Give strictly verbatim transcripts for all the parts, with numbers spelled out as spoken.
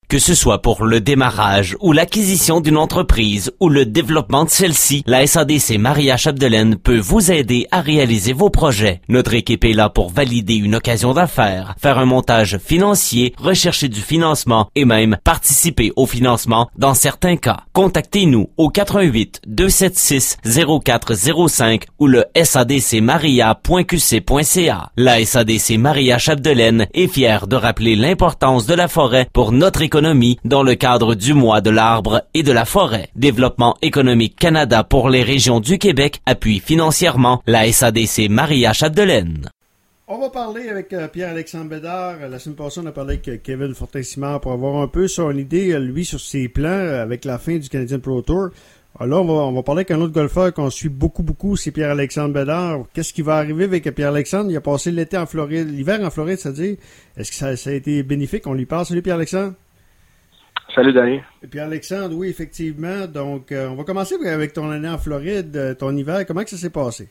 Que ce soit pour le démarrage ou l'acquisition d'une entreprise ou le développement de celle-ci, la S A D C Maria Chapdelaine peut vous aider à réaliser vos projets. Notre équipe est là pour valider une occasion d'affaires, faire un montage financier, rechercher du financement et même participer au financement dans certains cas. Contactez-nous au quatre un huit, deux sept six, zéro quatre zéro cinq ou le s a d c maria point q c point c a. La S A D C Maria Chapdelaine est fière de rappeler l'importance de la forêt pour notre économie dans le cadre du mois de l'arbre et de la forêt. Développement économique Canada pour les régions du Québec appuie financièrement la S A D C Maria Chapdelaine. On va parler avec euh, Pierre-Alexandre Bédard. La semaine passée, on a parlé avec euh, Kevin Fortin-Simard pour avoir un peu son idée, euh, lui, sur ses plans euh, avec la fin du Canadian Pro Tour. Alors là, on va, on va parler avec un autre golfeur qu'on suit beaucoup, beaucoup, c'est Pierre-Alexandre Bédard. Qu'est-ce qui va arriver avec Pierre-Alexandre? Il a passé l'été en Floride, l'hiver en Floride, c'est-à-dire. Est-ce que ça, ça a été bénéfique? On lui parle. Salut Pierre-Alexandre. Salut, Danny. Et puis Alexandre, oui, effectivement. Donc, euh, on va commencer avec ton année en Floride, euh, ton hiver. Comment que ça s'est passé?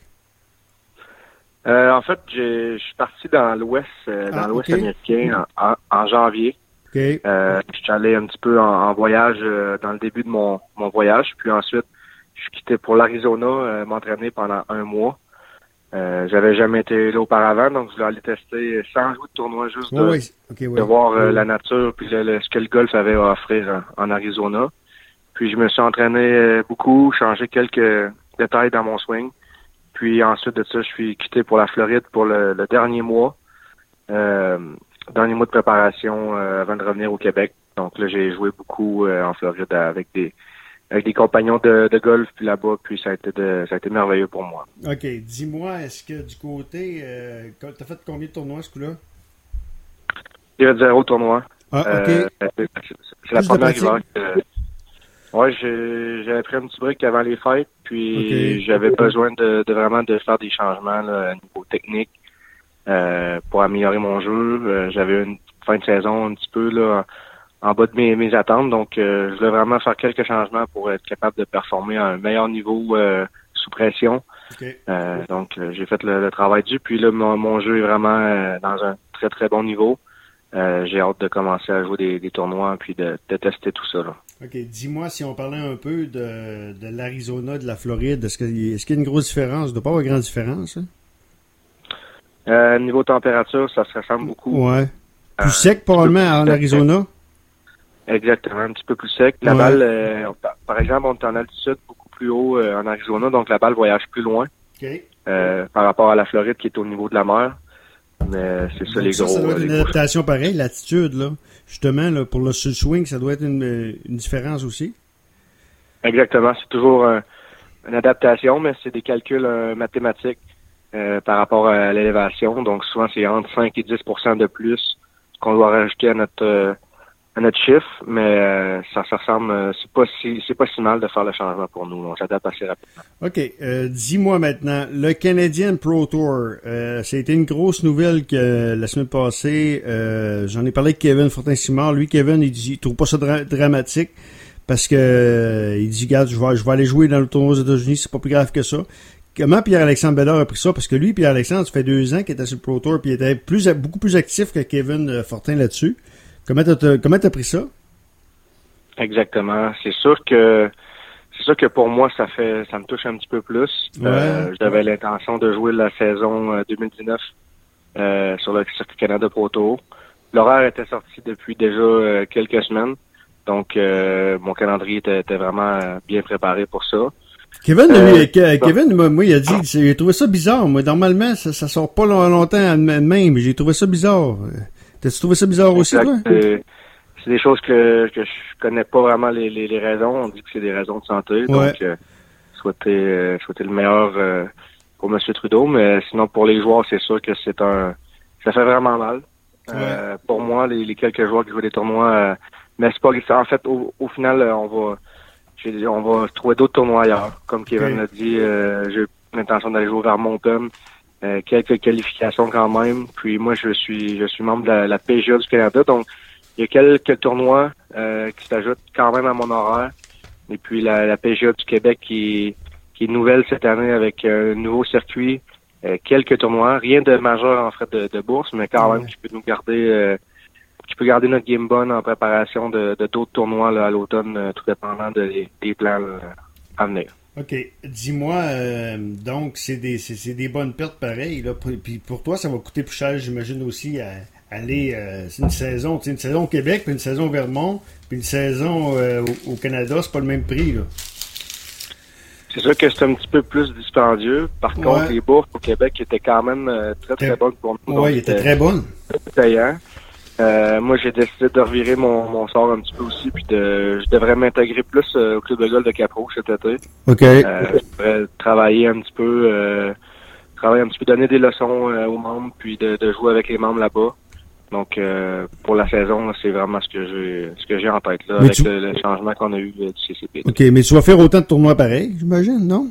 Euh, en fait, je suis parti dans l'Ouest, euh, dans ah, l'Ouest okay. américain en, en, en janvier. Okay. Euh, je suis allé un petit peu en, en voyage euh, dans le début de mon, mon voyage. Puis ensuite, je suis quitté pour l'Arizona, euh, m'entraîner pendant un mois. Euh, j'avais jamais été là auparavant, donc je voulais aller tester sans jouer de tournoi, juste de, oui, oui. Okay, oui. de voir euh, la nature puis le, le, ce que le golf avait à offrir en, en Arizona. Puis je me suis entraîné euh, beaucoup, changé quelques détails dans mon swing. Puis ensuite de ça, je suis quitté pour la Floride pour le, le dernier mois, euh, dernier mois de préparation euh, avant de revenir au Québec. Donc là, j'ai joué beaucoup euh, en Floride avec des avec des compagnons de, de golf puis là-bas, puis ça a été de, ça a été merveilleux pour moi. OK. Dis-moi, est-ce que du côté, euh, t'as fait combien de tournois ce coup-là? J'ai fait zéro tournoi. Ah, OK. Euh, c'est, c'est la première hiver que... Ouais, j'ai, j'avais pris un petit break avant les fêtes, puis okay. j'avais besoin de, de vraiment de faire des changements là, au niveau technique euh, pour améliorer mon jeu. Euh, j'avais une fin de saison un petit peu là en bas de mes, mes attentes, donc euh, je voulais vraiment faire quelques changements pour être capable de performer à un meilleur niveau euh, sous pression. Okay. Euh, donc euh, j'ai fait le, le travail dessus, puis là mon, mon jeu est vraiment euh, dans un très très bon niveau. Euh, j'ai hâte de commencer à jouer des, des tournois puis de, de tester tout ça là. OK. Dis-moi si on parlait un peu de, de l'Arizona, de la Floride, est-ce, que, est-ce qu'il y a une grosse différence? Il ne doit pas avoir grande différence, hein? Euh, niveau température, ça se ressemble beaucoup. Ouais. Plus euh, sec probablement en Arizona? Exactement, un petit peu plus sec. La ouais. balle, euh, par exemple, on est en altitude beaucoup plus haut euh, en Arizona, donc la balle voyage plus loin okay. euh, par rapport à la Floride qui est au niveau de la mer. Mais c'est ça donc les ça, gros. Ça doit être euh, une adaptation pareille, l'attitude, là. Justement, là, pour le swing, ça doit être une, une différence aussi. Exactement. C'est toujours euh, une adaptation, mais c'est des calculs euh, mathématiques euh, par rapport à l'élévation. Donc souvent, c'est entre cinq et dix pour cent de plus qu'on doit rajouter à notre euh, à notre chiffre, mais euh, ça, ça ressemble, euh, c'est pas si c'est pas si mal de faire le changement pour nous. On s'adapte assez rapidement. OK. Euh, dis-moi maintenant, le Canadian Pro Tour, euh, c'était une grosse nouvelle que la semaine passée, euh, j'en ai parlé avec Kevin Fortin-Simard. Lui, Kevin, il dit, il trouve pas ça dra- dramatique parce que euh, il dit, regarde, je vais, je vais aller jouer dans le tournoi aux États-Unis, c'est pas plus grave que ça. Comment Pierre-Alexandre Bédard a pris ça? Parce que lui, Pierre-Alexandre, ça fait deux ans qu'il était sur le Pro Tour puis il était plus, beaucoup plus actif que Kevin Fortin là-dessus. Comment t'as, comment t'as pris ça? Exactement. C'est sûr que c'est sûr que pour moi, ça fait ça me touche un petit peu plus. Ouais, euh, j'avais ouais. l'intention de jouer la saison euh, deux mille dix-neuf euh, sur le Circuit Canada Pro Tour. L'horaire était sorti depuis déjà euh, quelques semaines. Donc euh, mon calendrier était, était vraiment bien préparé pour ça. Kevin, euh, lui, Kevin, moi, moi, il a dit, j'ai trouvé ça bizarre. Moi, normalement, ça, ça sort pas longtemps de même, mais j'ai trouvé ça bizarre. T'as-tu trouvé ça bizarre aussi, exact. toi? C'est, c'est des choses que, que je connais pas vraiment les, les, les raisons. On dit que c'est des raisons de santé. Ouais. Donc, euh, souhaiter, euh, souhaiter le meilleur euh, pour M. Trudeau. Mais sinon, pour les joueurs, c'est sûr que c'est un... Ça fait vraiment mal. Ouais. Euh, pour moi, les, les quelques joueurs qui jouent des tournois... Euh, mais c'est pas... En fait, au, au final, on va... J'ai, on va trouver d'autres tournois ailleurs. Comme Kevin okay. l'a dit, euh, j'ai l'intention d'aller jouer vers Moncton. Euh, quelques qualifications quand même. Puis moi, je suis je suis membre de la, la P G A du Canada, donc il y a quelques tournois euh, qui s'ajoutent quand même à mon horaire. Et puis la, la P G A du Québec qui, qui est nouvelle cette année avec un nouveau circuit, euh, quelques tournois, rien de majeur en frais de, de bourse, mais quand même qui peut nous garder euh, qui peut garder notre game bonne en préparation de, de d'autres tournois là, à l'automne, euh, tout dépendant de, des plans là, à venir. OK. Dis-moi, euh, donc, c'est des c'est, c'est des bonnes pertes pareilles, là. Puis pour toi, ça va coûter plus cher, j'imagine aussi, à aller... Euh, c'est une saison, c'est une saison au Québec, puis une saison au Vermont, puis une saison euh, au, au Canada, c'est pas le même prix, là. C'est sûr que c'est un petit peu plus dispendieux. Par ouais. contre, les bourses au Québec étaient quand même euh, très, très bonnes pour nous. Oui, ils étaient très bonnes. Payant. Euh, moi, j'ai décidé de revirer mon, mon sort un petit peu aussi, puis de, je devrais m'intégrer plus euh, au club de golf de Cap-Rouge cet été. OK. Euh, je devrais travailler un petit peu, euh, travailler un petit peu, donner des leçons euh, aux membres, puis de, de jouer avec les membres là-bas. Donc, euh, pour la saison, là, c'est vraiment ce que j'ai ce que j'ai en tête, là, mais avec tu... le, le changement qu'on a eu euh, du C C P. OK, mais tu vas faire autant de tournois pareils, j'imagine, non?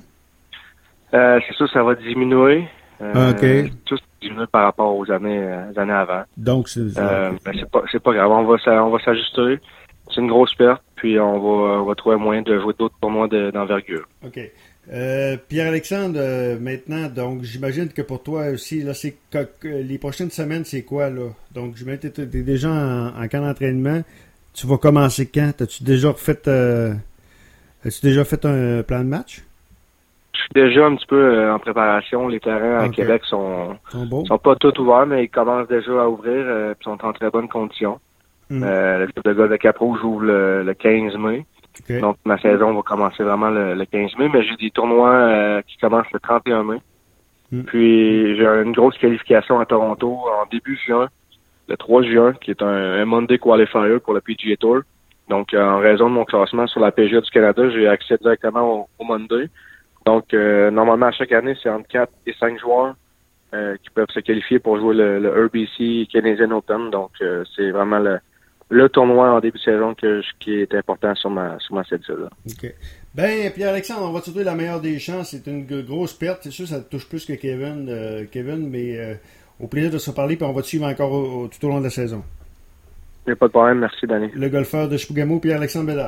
Euh, c'est sûr, ça va diminuer. Euh, OK. Tout diminuer par rapport aux années, euh, années avant. Donc, c'est... Euh, mais c'est pas, c'est pas grave. On va, on va s'ajuster. C'est une grosse perte, puis on va, on va trouver un moyen de jouer d'autres tournois de, d'envergure. OK. Euh, Pierre-Alexandre, euh, maintenant, donc, j'imagine que pour toi aussi, là, c'est que, que les prochaines semaines, c'est quoi, là? Donc, j'imagine que tu es déjà en, en camp d'entraînement. Tu vas commencer quand? As-tu déjà fait, euh, as-tu déjà fait un plan de match? Je suis déjà un petit peu euh, en préparation. Les terrains à okay. Québec sont, sont, beaux. sont pas tous ouverts, mais ils commencent déjà à ouvrir euh, et sont en très bonnes conditions. Mm. Euh, le club de golf de Cap-Rouge ouvre le, le quinze mai. Okay. Donc, ma saison va commencer vraiment le, le quinze mai, mais j'ai des tournois euh, qui commencent le trente et un mai. Mm. Puis, j'ai une grosse qualification à Toronto en début juin, le trois juin, qui est un, un Monday Qualifier pour le P G A Tour. Donc, euh, en raison de mon classement sur la P G A du Canada, j'ai accès directement au, au Monday. Donc, euh, normalement, à chaque année, c'est entre quatre et cinq joueurs euh, qui peuvent se qualifier pour jouer le, le R B C Canadian Open. Donc, euh, c'est vraiment le le tournoi en début de saison que je, qui est important sur ma sur ma cédule. OK. Ben, Pierre-Alexandre, on va te souhaiter la meilleure des chances. C'est une g- grosse perte. C'est sûr, ça te touche plus que Kevin, euh, Kevin, mais euh, au plaisir de se parler, puis on va te suivre encore au, au, tout au long de la saison. Il n'y a pas de problème. Merci, Danny. Le golfeur de Chibougamau, Pierre-Alexandre Bédard.